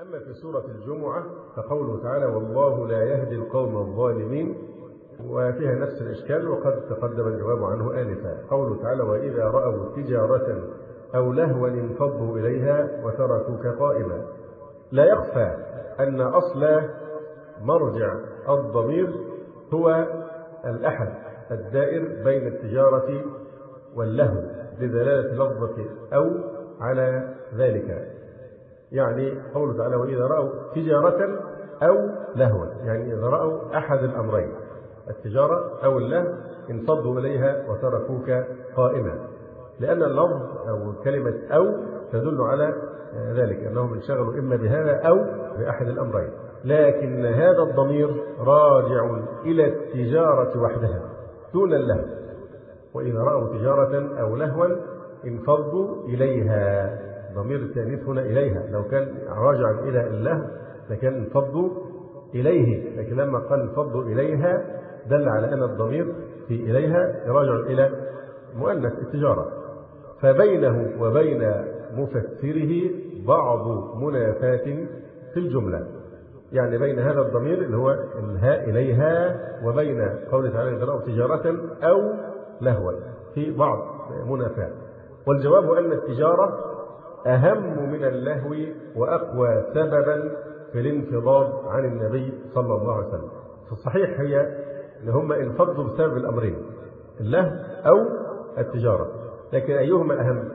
أما في سورة الجمعة فقوله تعالى والله لا يهدي القوم الظالمين، وفيها نفس الإشكال وقد تقدم الجواب عنه آنفا. قوله تعالى وإذا رأوا تجارة أو لهوا انفضوا إليها وتركوك قائما. لا يخفى أن أصل مرجع الضمير هو الأحد الدائر بين التجارة واللهو بدلالة لفظة أو على ذلك. يعني قوله تعالى وإذا رأوا تجارة أو لهوا، يعني إذا رأوا أحد الأمرين التجارة أو اللهو انفضوا إليها وتركوك قائما، لأن اللفظ أو كلمة أو تدل على ذلك أنهم انشغلوا إما بهذا أو بأحد الأمرين. لكن هذا الضمير راجع إلى التجارة وحدها دون اللهو. وإذا رأوا تجارة أو لهوا انفضوا إليها، ضمير التأنيث هنا إليها، لو كان راجعا إلى اللهو لكان انفضوا إليه، لكن لما قال انفضوا إليها دل على أن الضمير في إليها راجع إلى مؤنث التجارة. فبينه وبين مفسره بعض منافاة في الجملة، يعني بين هذا الضمير اللي هو الهاء إليها وبين قوله تعالى إذا رأوا تجارة أو لهوا في بعض منافاة. والجواب أن التجارة أهم من اللهو وأقوى سببا في الانفضاض عن النبي صلى الله عليه وسلم. في الصحيح هي أن هم انفضوا بسبب الأمرين اللهو أو التجارة، لكن أيهما أهم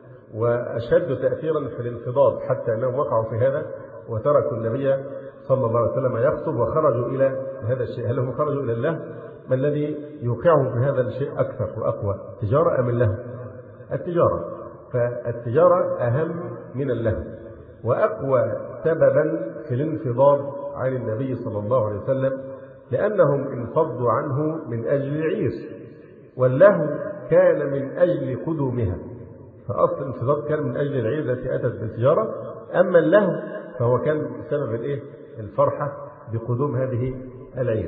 وأشد تأثيرا في الانفضاض حتى أنهم وقعوا في هذا وتركوا النبي صلى الله عليه وسلم يخطب وخرجوا إلى هذا الشيء؟ هل هم خرجوا إلى اللهو؟ ما الذي يوقعهم في هذا الشيء أكثر وأقوى، التجارة أم اللهو؟ التجارة. فالتجارة أهم من اللهو وأقوى سببا في الانفضاض عن النبي صلى الله عليه وسلم، لأنهم انفضوا عنه من أجل عيش، واللهو كان من أجل قدومها. فأصل الانفضاض كان من أجل العير التي أتت بالتجارة، أما اللهو فهو كان بسبب الفرحة بقدوم هذه العير.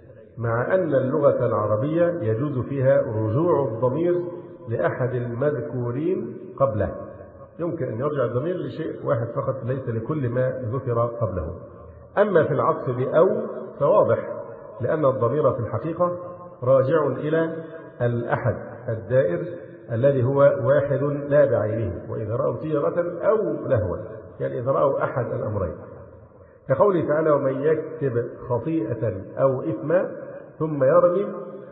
مع أن اللغة العربية يجوز فيها رجوع الضمير لأحد المذكورين قبله، يمكن أن يرجع الضمير لشيء واحد فقط ليس لكل ما ذكر قبله. أما في العطف بأو فواضح، لأن الضمير في الحقيقة راجع إلى الأحد الدائر الذي هو واحد لا بعينه، وإذا رأوا تجارة أو لهوا، يعني إذا رأوا أحد الأمرين. كقوله تعالى ومن يكسب خطيئة أو إثما ثم يرمي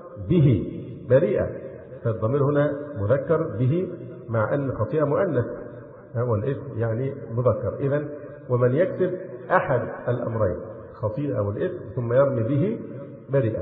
به بريئا، فالضمير هنا مذكر به مع أن خطيئة مؤنث والإثم يعني مذكر. إذن ومن يكسب أحد الأمرين خطيئة والإثم ثم يرمي به بريئا.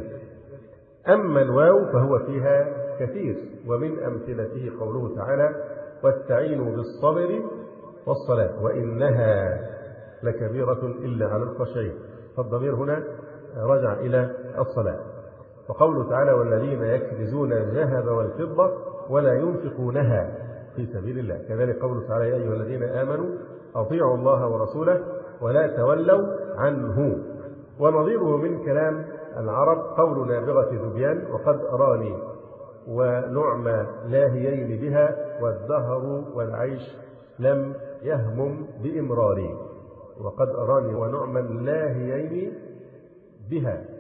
أما الواو فهو فيها كثير، ومن أمثلته قوله تعالى واستعينوا بالصبر والصلاة وإنها لكبيرة إلا على الخاشعين، فالضمير هنا رجع إلى الصلاة. وقوله تعالى والذين يكنزون الذهب والفضة ولا ينفقونها في سبيل الله، كذلك قوله تعالى يا أيها الذين آمنوا أطيعوا الله ورسوله ولا تولوا عنه. ونظيره من كلام العرب قول نابغة ذبيان وقد أراني ونعم لاهيين بها والدهر والعيش لم يهمم بإمراري، وقد أراني ونعم لاهيين بها